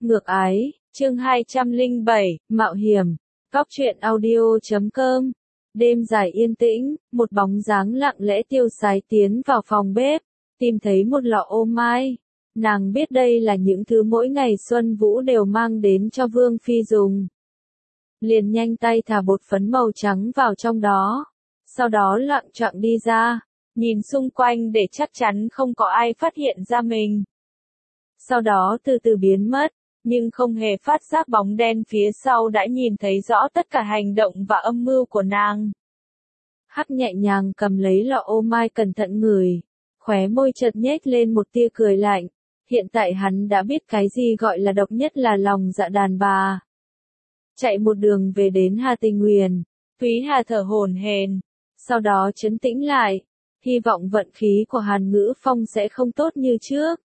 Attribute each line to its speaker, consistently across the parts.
Speaker 1: Ngược ái, chương 207, Mạo hiểm, Góc truyện audio.com. Đêm dài yên tĩnh, một bóng dáng lặng lẽ tiêu sái tiến vào phòng bếp, tìm thấy một lọ ô mai. Nàng biết đây là những thứ mỗi ngày Xuân Vũ đều mang đến cho Vương Phi dùng. Liền nhanh tay thả bột phấn màu trắng vào trong đó, sau đó loạng choạng đi ra, nhìn xung quanh để chắc chắn không có ai phát hiện ra mình. Sau đó từ từ biến mất, nhưng không hề phát giác bóng đen phía sau đã nhìn thấy rõ tất cả hành động và âm mưu của nàng. Hắc nhẹ nhàng cầm lấy lọ ô mai cẩn thận ngửi, khóe môi chợt nhếch lên một tia cười lạnh. Hiện tại hắn đã biết cái gì gọi là độc nhất là lòng dạ đàn bà. Chạy một đường về đến Hà Tình Nguyền, Thúy Hà thở hổn hển, sau đó trấn tĩnh lại, hy vọng vận khí của Hàn Ngữ Phong sẽ không tốt như trước.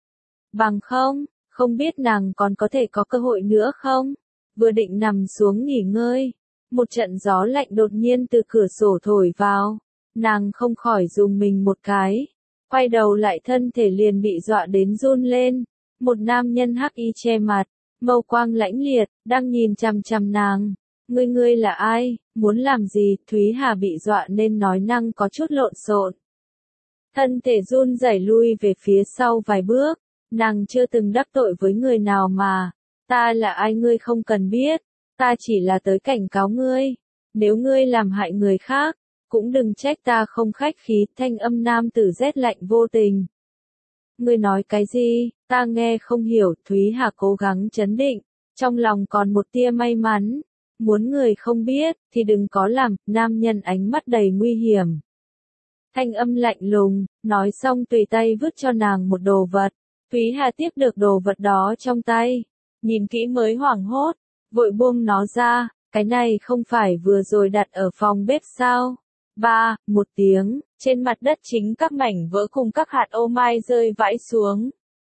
Speaker 1: Bằng không biết nàng còn có thể có cơ hội nữa không? Vừa định nằm xuống nghỉ ngơi, một trận gió lạnh đột nhiên từ cửa sổ thổi vào, nàng không khỏi rùng mình một cái, quay đầu lại thân thể liền bị dọa đến run lên. Một nam nhân hắc y che mặt, mâu quang lãnh liệt, đang nhìn chằm chằm nàng. Ngươi là ai, muốn làm gì? Thúy Hà bị dọa nên nói năng có chút lộn xộn. Thân thể run rẩy lui về phía sau vài bước, nàng chưa từng đắc tội với người nào mà. Ta là ai ngươi không cần biết, ta chỉ là tới cảnh cáo ngươi. Nếu ngươi làm hại người khác, cũng đừng trách ta không khách khí. Thanh âm nam tử rét lạnh vô tình. Ngươi nói cái gì, ta nghe không hiểu. Thúy Hà cố gắng trấn định, trong lòng còn một tia may mắn. Muốn người không biết, thì đừng có làm. Nam nhân ánh mắt đầy nguy hiểm. Thanh âm lạnh lùng, nói xong tùy tay vứt cho nàng một đồ vật. Thúy Hà tiếp được đồ vật đó trong tay, nhìn kỹ mới hoảng hốt, vội buông nó ra. Cái này không phải vừa rồi đặt ở phòng bếp sao? Một tiếng, trên mặt đất chính các mảnh vỡ cùng các hạt ô mai rơi vãi xuống.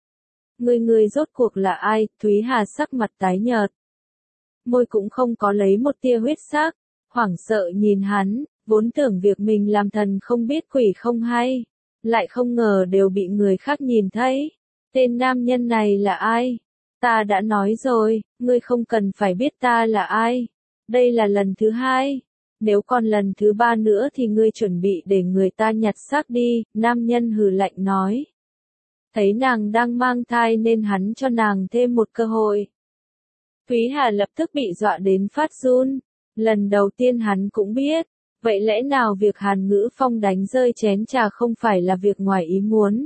Speaker 1: Người rốt cuộc là ai? Thúy Hà sắc mặt tái nhợt, môi cũng không có lấy một tia huyết sắc, hoảng sợ nhìn hắn, vốn tưởng việc mình làm thần không biết quỷ không hay, lại không ngờ đều bị người khác nhìn thấy. Tên nam nhân này là ai? Ta đã nói rồi, ngươi không cần phải biết ta là ai. Đây là lần thứ hai. Nếu còn lần thứ ba nữa thì ngươi chuẩn bị để người ta nhặt xác đi. Nam nhân hừ lạnh nói. Thấy nàng đang mang thai nên hắn cho nàng thêm một cơ hội. Thúy Hà lập tức bị dọa đến phát run. Lần đầu tiên hắn cũng biết. Vậy lẽ nào việc Hàn Ngữ Phong đánh rơi chén trà không phải là việc ngoài ý muốn?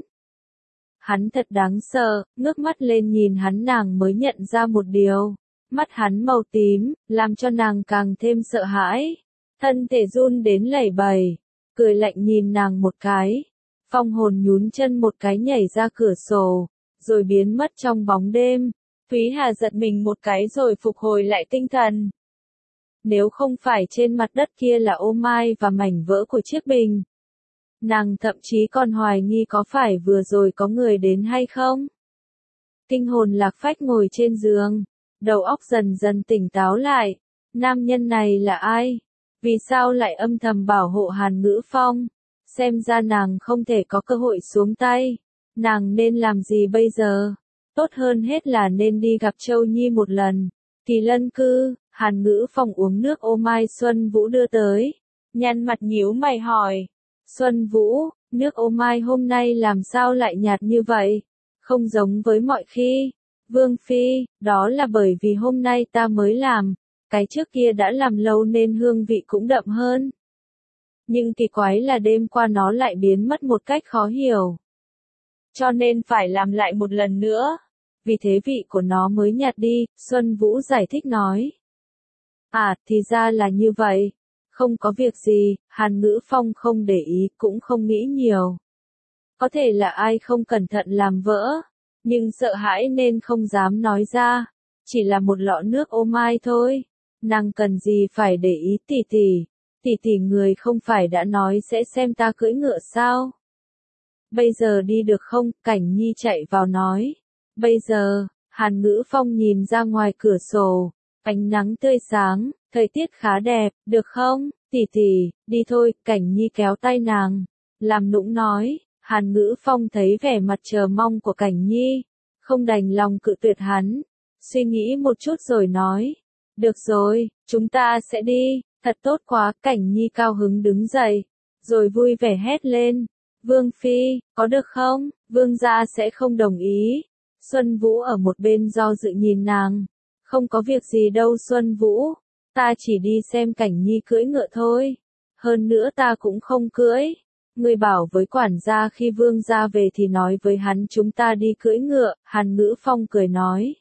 Speaker 1: Hắn thật đáng sợ, ngước mắt lên nhìn hắn nàng mới nhận ra một điều. Mắt hắn màu tím, làm cho nàng càng thêm sợ hãi. Thân thể run đến lẩy bẩy, cười lạnh nhìn nàng một cái. Phong hồn nhún chân một cái nhảy ra cửa sổ, rồi biến mất trong bóng đêm. Thúy Hà giật mình một cái rồi phục hồi lại tinh thần. Nếu không phải trên mặt đất kia là ô mai và mảnh vỡ của chiếc bình, nàng thậm chí còn hoài nghi có phải vừa rồi có người đến hay không. Kinh hồn lạc phách ngồi trên giường, đầu óc dần dần tỉnh táo lại. Nam nhân này là ai? Vì sao lại âm thầm bảo hộ Hàn Ngữ Phong? Xem ra nàng không thể có cơ hội xuống tay. Nàng nên làm gì bây giờ? Tốt hơn hết là nên đi gặp Châu Nhi một lần. Kỳ Lân Cư, Hàn Ngữ Phong uống nước ô mai Xuân Vũ đưa tới. Nhăn mặt nhíu mày hỏi. Xuân Vũ, nước ô mai hôm nay làm sao lại nhạt như vậy? Không giống với mọi khi. Vương Phi, đó là bởi vì hôm nay ta mới làm. Cái trước kia đã làm lâu nên hương vị cũng đậm hơn. Nhưng kỳ quái là đêm qua nó lại biến mất một cách khó hiểu. Cho nên phải làm lại một lần nữa. Vì thế vị của nó mới nhạt đi, Xuân Vũ giải thích nói. Thì ra là như vậy. Không có việc gì, Hàn Ngữ Phong không để ý, cũng không nghĩ nhiều. Có thể là ai không cẩn thận làm vỡ, nhưng sợ hãi nên không dám nói ra. Chỉ là một lọ nước ô mai thôi. Nàng cần gì phải để ý tỷ người không phải đã nói sẽ xem ta cưỡi ngựa sao? Bây giờ đi được không? Cảnh Nhi chạy vào nói. Bây giờ, Hàn Ngữ Phong nhìn ra ngoài cửa sổ, ánh nắng tươi sáng, thời tiết khá đẹp, được không? Tỷ, đi thôi. Cảnh Nhi kéo tay nàng, làm nũng nói. Hàn Ngữ Phong thấy vẻ mặt chờ mong của Cảnh Nhi, không đành lòng cự tuyệt hắn. suy nghĩ một chút rồi nói. Được rồi, chúng ta sẽ đi, thật tốt quá, Cảnh Nhi cao hứng đứng dậy, rồi vui vẻ hét lên. Vương Phi, có được không? Vương gia sẽ không đồng ý. Xuân Vũ ở một bên do dự nhìn nàng. Không có việc gì đâu Xuân Vũ, ta chỉ đi xem Cảnh Nhi cưỡi ngựa thôi. Hơn nữa ta cũng không cưỡi. Ngươi bảo với quản gia khi vương gia về thì nói với hắn chúng ta đi cưỡi ngựa, Hàn Ngữ Phong cười nói.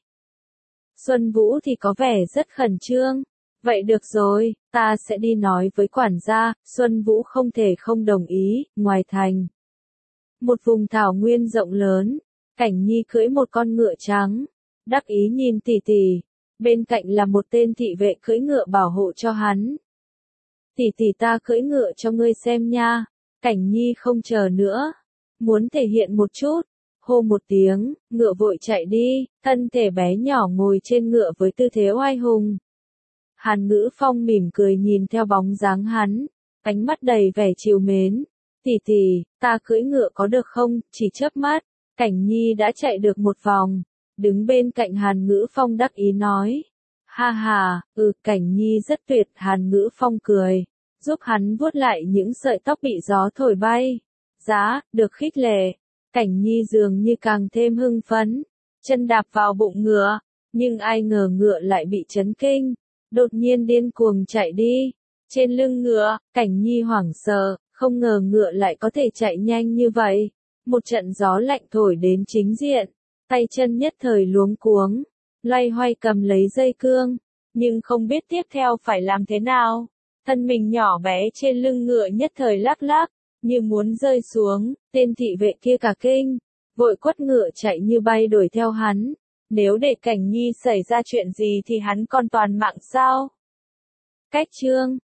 Speaker 1: Xuân Vũ thì có vẻ rất khẩn trương. Vậy được rồi, ta sẽ đi nói với quản gia. Xuân Vũ không thể không đồng ý. Ngoài thành, một vùng thảo nguyên rộng lớn, Cảnh Nhi cưỡi một con ngựa trắng, đắc ý nhìn tỷ tỷ. Bên cạnh là một tên thị vệ cưỡi ngựa bảo hộ cho hắn. Tỷ tỷ ta cưỡi ngựa cho ngươi xem nha. Cảnh Nhi không chờ nữa, muốn thể hiện một chút. Hô một tiếng, ngựa vội chạy đi, thân thể bé nhỏ ngồi trên ngựa với tư thế oai hùng. Hàn Ngữ Phong mỉm cười nhìn theo bóng dáng hắn, ánh mắt đầy vẻ trìu mến. Tỷ tỷ, ta cưỡi ngựa có được không? Chỉ chớp mắt, Cảnh Nhi đã chạy được một vòng, đứng bên cạnh Hàn Ngữ Phong đắc ý nói. Ha ha, Cảnh Nhi rất tuyệt. Hàn Ngữ Phong cười, giúp hắn vuốt lại những sợi tóc bị gió thổi bay. Giá, được khích lệ. Cảnh Nhi dường như càng thêm hưng phấn, chân đạp vào bụng ngựa, nhưng ai ngờ ngựa lại bị chấn kinh, đột nhiên điên cuồng chạy đi. Trên lưng ngựa, Cảnh Nhi hoảng sợ, không ngờ ngựa lại có thể chạy nhanh như vậy. Một trận gió lạnh thổi đến chính diện, tay chân nhất thời luống cuống, loay hoay cầm lấy dây cương, nhưng không biết tiếp theo phải làm thế nào. Thân mình nhỏ bé trên lưng ngựa nhất thời lắc lắc, như muốn rơi xuống. Tên thị vệ kia cả kinh, vội quất ngựa chạy như bay đuổi theo hắn. Nếu để Cảnh Nhi xảy ra chuyện gì thì hắn còn toàn mạng sao? Cách chương